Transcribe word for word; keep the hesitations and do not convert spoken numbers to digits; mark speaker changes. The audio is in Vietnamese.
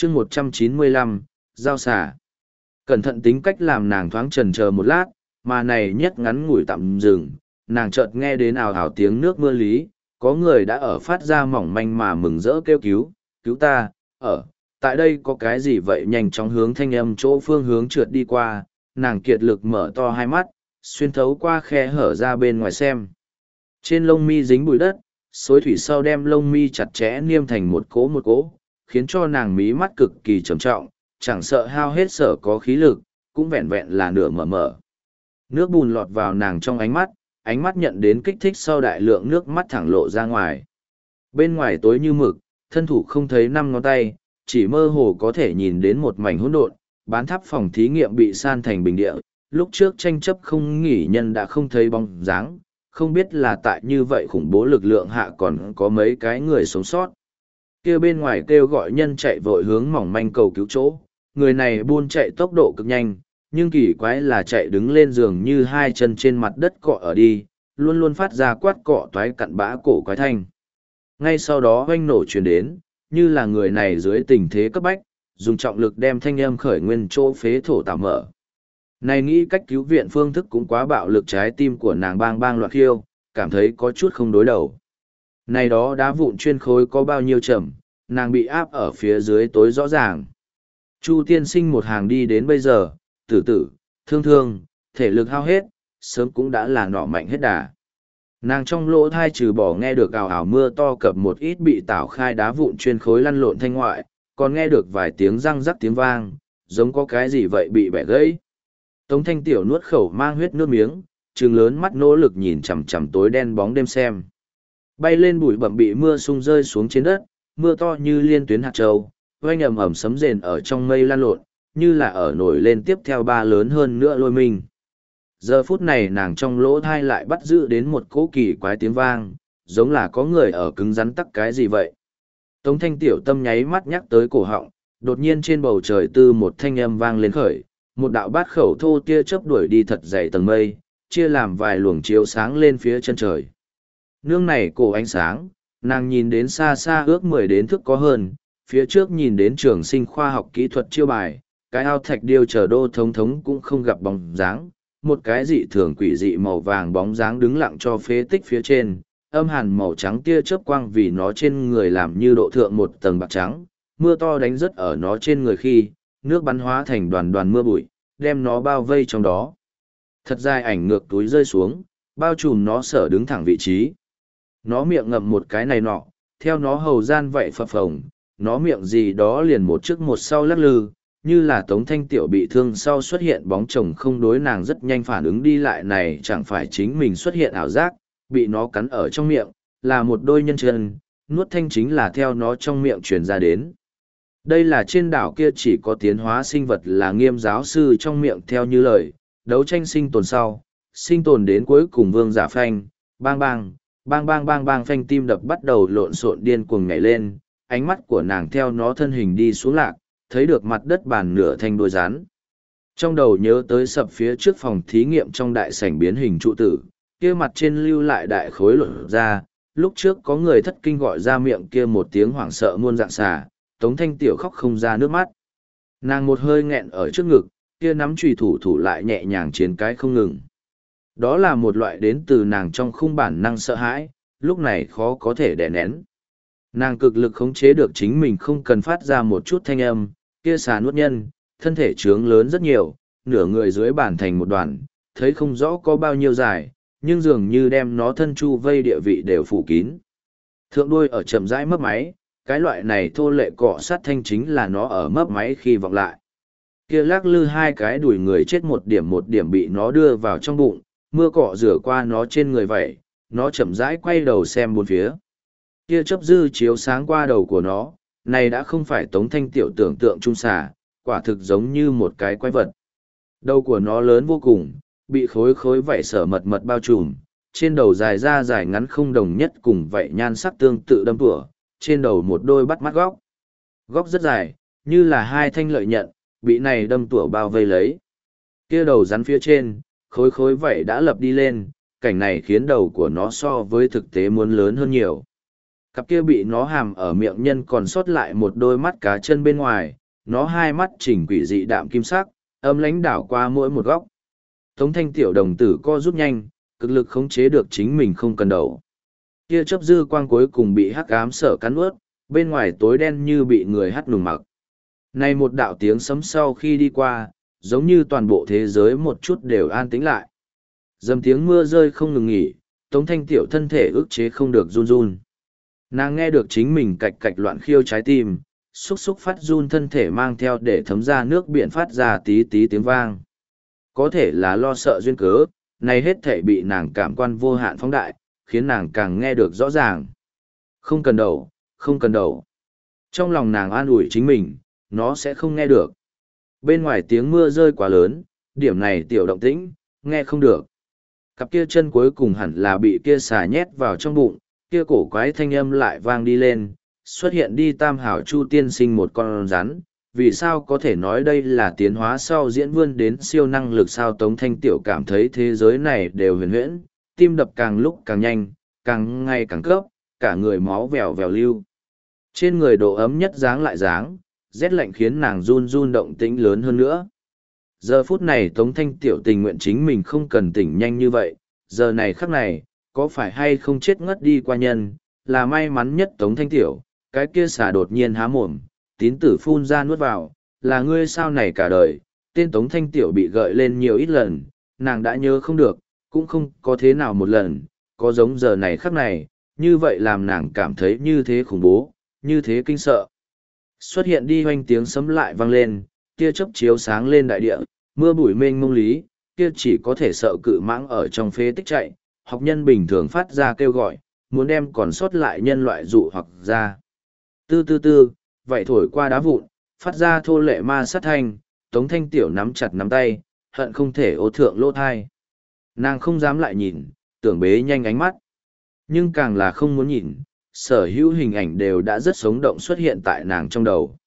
Speaker 1: chương một trăm chín mươi lăm, giao xả. Cẩn thận tính cách làm nàng thoáng chần chờ một lát, mà này nhất ngắn ngủi tạm dừng, nàng chợt nghe đến ào ào tiếng nước mưa lý, có người đã ở phát ra mỏng manh mà mừng rỡ kêu cứu, cứu ta, ở, tại đây có cái gì vậy, nhanh chóng hướng thanh âm chỗ phương hướng trượt đi qua, nàng kiệt lực mở to hai mắt, xuyên thấu qua khe hở ra bên ngoài xem. Trên lông mi dính bụi đất, xối thủy sau đem lông mi chặt chẽ niêm thành một cỗ một cỗ, khiến cho nàng mí mắt cực kỳ trầm trọng, chẳng sợ hao hết sở có khí lực, cũng vẹn vẹn là nửa mở mở. Nước bùn lọt vào nàng trong ánh mắt, ánh mắt nhận đến kích thích sau đại lượng nước mắt thẳng lộ ra ngoài. Bên ngoài tối như mực, thân thủ không thấy năm ngón tay, chỉ mơ hồ có thể nhìn đến một mảnh hỗn độn, bán tháp phòng thí nghiệm bị san thành bình địa, lúc trước tranh chấp không nghỉ nhân đã không thấy bóng dáng, không biết là tại như vậy khủng bố lực lượng hạ còn có mấy cái người sống sót. Kia bên ngoài kêu gọi nhân chạy vội hướng mỏng manh cầu cứu chỗ, người này buôn chạy tốc độ cực nhanh, nhưng kỳ quái là chạy đứng lên giường như hai chân trên mặt đất cọ ở đi, luôn luôn phát ra quát cọ toái cặn bã cổ quái thanh. Ngay sau đó oanh nổ truyền đến, như là người này dưới tình thế cấp bách, dùng trọng lực đem thanh âm khởi nguyên chỗ phế thổ tạo mở. Này nghĩ cách cứu viện phương thức cũng quá bạo lực, trái tim của nàng bang bang loạn khiêu, cảm thấy có chút không đối đầu. Này đó đá vụn chuyên khối có bao nhiêu chậm, nàng bị áp ở phía dưới tối rõ ràng. Chu tiên sinh một hàng đi đến bây giờ, tử tử, thương thương, thể lực hao hết, sớm cũng đã là nọ mạnh hết đà. Nàng trong lỗ thai trừ bỏ nghe được ào ào mưa to cập một ít bị tảo khai đá vụn chuyên khối lăn lộn thanh ngoại, còn nghe được vài tiếng răng rắc tiếng vang, giống có cái gì vậy bị bẻ gãy. Tống thanh tiểu nuốt khẩu mang huyết nước miếng, trừng lớn mắt nỗ lực nhìn chằm chằm tối đen bóng đêm xem. Bay lên bụi bậm bị mưa sung rơi xuống trên đất, mưa to như liên tuyến hạt châu, oanh ầm ầm sấm rền ở trong mây lan lộn, như là ở nổi lên tiếp theo ba lớn hơn nữa lôi mình. Giờ phút này nàng trong lỗ thai lại bắt giữ đến một cỗ kỳ quái tiếng vang, giống là có người ở cứng rắn tắc cái gì vậy. Tống thanh tiểu tâm nháy mắt nhắc tới cổ họng, đột nhiên trên bầu trời tư một thanh âm vang lên khởi, một đạo bát khẩu thô tia chớp đuổi đi thật dày tầng mây, chia làm vài luồng chiếu sáng lên phía chân trời. Nương này cổ ánh sáng, nàng nhìn đến xa xa ước mười đến thước có hơn, phía trước nhìn đến trường sinh khoa học kỹ thuật chiêu bài, cái ao thạch điêu chờ đô thống thống cũng không gặp bóng dáng, một cái dị thường quỷ dị màu vàng bóng dáng đứng lặng cho phế tích phía trên, âm hàn màu trắng tia chớp quang vì nó trên người làm như độ thượng một tầng bạc trắng, mưa to đánh rớt ở nó trên người khi, nước bắn hóa thành đoàn đoàn mưa bụi, đem nó bao vây trong đó. Thật dài ảnh ngược túi rơi xuống, bao trùm nó sở đứng thẳng vị trí. Nó miệng ngậm một cái này nọ, theo nó hầu gian vậy phập phồng, nó miệng gì đó liền một trước một sau lắc lư, như là Tống thanh tiểu bị thương sau xuất hiện bóng chồng không đối nàng rất nhanh phản ứng đi lại, này chẳng phải chính mình xuất hiện ảo giác, bị nó cắn ở trong miệng, là một đôi nhân chân, nuốt thanh chính là theo nó trong miệng truyền ra đến. Đây là trên đảo kia chỉ có tiến hóa sinh vật là Nghiêm giáo sư trong miệng theo như lời, đấu tranh sinh tồn sau, sinh tồn đến cuối cùng vương giả phanh, bang bang, bang bang bang bang phanh tim đập bắt đầu lộn xộn điên cuồng nhảy lên, ánh mắt của nàng theo nó thân hình đi xuống lạc, thấy được mặt đất bàn nửa thanh đôi rán. Trong đầu nhớ tới sập phía trước phòng thí nghiệm trong đại sảnh biến hình trụ tử, kia mặt trên lưu lại đại khối lột ra, lúc trước có người thất kinh gọi ra miệng kia một tiếng hoảng sợ muôn dạng xà, Tống thanh tiểu khóc không ra nước mắt. Nàng một hơi nghẹn ở trước ngực, kia nắm chùy thủ thủ lại nhẹ nhàng chiến cái không ngừng. Đó là một loại đến từ nàng trong khung bản năng sợ hãi, lúc này khó có thể đè nén. Nàng cực lực khống chế được chính mình không cần phát ra một chút thanh âm, kia xà nuốt nhân, thân thể trướng lớn rất nhiều, nửa người dưới bản thành một đoàn, thấy không rõ có bao nhiêu dài, nhưng dường như đem nó thân chu vây địa vị đều phủ kín. Thượng đuôi ở chậm rãi mấp máy, cái loại này thô lệ cọ sát thanh chính là nó ở mấp máy khi vọng lại. Kia lắc lư hai cái đùi người chết một điểm một điểm bị nó đưa vào trong bụng, mưa cọ rửa qua nó trên người vậy, nó chậm rãi quay đầu xem bốn phía. Kia chớp dư chiếu sáng qua đầu của nó, này đã không phải Tống thanh tiểu tưởng tượng trung xà, quả thực giống như một cái quái vật. Đầu của nó lớn vô cùng, bị khối khối vảy sở mật mật bao trùm, trên đầu dài ra dài ngắn không đồng nhất cùng vậy nhan sắc tương tự đâm tủa, trên đầu một đôi bắt mắt góc. Góc rất dài, như là hai thanh lợi nhận, bị này đâm tủa bao vây lấy. Kia đầu rắn phía trên, khối khối vảy đã lập đi lên, cảnh này khiến đầu của nó so với thực tế muốn lớn hơn nhiều. Cặp kia bị nó hàm ở miệng nhân còn sót lại một đôi mắt cá chân bên ngoài, nó hai mắt chỉnh quỷ dị đạm kim sắc, âm lãnh đảo qua mỗi một góc. Tống thanh tiểu đồng tử co rút nhanh, cực lực khống chế được chính mình không cần đầu. Kia chớp dư quang cuối cùng bị hắc ám sở cắn ướt, bên ngoài tối đen như bị người hắt nùng mặc. Này một đạo tiếng sấm sau khi đi qua, giống như toàn bộ thế giới một chút đều an tĩnh lại. Dầm tiếng mưa rơi không ngừng nghỉ, Tống thanh tiểu thân thể ức chế không được run run. Nàng nghe được chính mình cạch cạch loạn khiêu trái tim, xúc xúc phát run thân thể mang theo để thấm ra nước biển phát ra tí tí tiếng vang. Có thể là lo sợ duyên cớ, này hết thể bị nàng cảm quan vô hạn phóng đại, khiến nàng càng nghe được rõ ràng. Không cần đầu, không cần đầu. Trong lòng nàng an ủi chính mình, nó sẽ không nghe được. Bên ngoài tiếng mưa rơi quá lớn, điểm này tiểu động tĩnh, nghe không được. Cặp kia chân cuối cùng hẳn là bị kia xà nhét vào trong bụng, kia cổ quái thanh âm lại vang đi lên, xuất hiện đi tam hảo chu tiên sinh một con rắn. Vì sao có thể nói đây là tiến hóa sau diễn vươn đến siêu năng lực sao? Tống thanh tiểu cảm thấy thế giới này đều huyền huyễn, tim đập càng lúc càng nhanh, càng ngày càng cấp, cả người máu vèo vèo lưu. Trên người độ ấm nhất dáng lại dáng, rét lạnh khiến nàng run run động tĩnh lớn hơn nữa. Giờ phút này Tống thanh tiểu tình nguyện chính mình không cần tỉnh nhanh như vậy, giờ này khắc này, có phải hay không chết ngất đi qua nhân, là may mắn nhất Tống thanh tiểu, cái kia xà đột nhiên há mồm, tín tử phun ra nuốt vào, là ngươi sao này cả đời, tên Tống thanh tiểu bị gợi lên nhiều ít lần, nàng đã nhớ không được, cũng không có thế nào một lần, có giống giờ này khắc này, như vậy làm nàng cảm thấy như thế khủng bố, như thế kinh sợ. Xuất hiện đi hoanh tiếng sấm lại vang lên, kia chớp chiếu sáng lên đại địa, mưa bụi mênh mông lý, kia chỉ có thể sợ cự mãng ở trong phế tích chạy, học nhân bình thường phát ra kêu gọi, muốn đem còn sót lại nhân loại dụ hoặc ra. Tư tư tư, vậy thổi qua đá vụn, phát ra thô lệ ma sát thanh, Tống thanh tiểu nắm chặt nắm tay, hận không thể ô thượng lỗ thai. Nàng không dám lại nhìn, tưởng bế nhanh ánh mắt. Nhưng càng là không muốn nhìn, sở hữu hình ảnh đều đã rất sống động xuất hiện tại nàng trong đầu.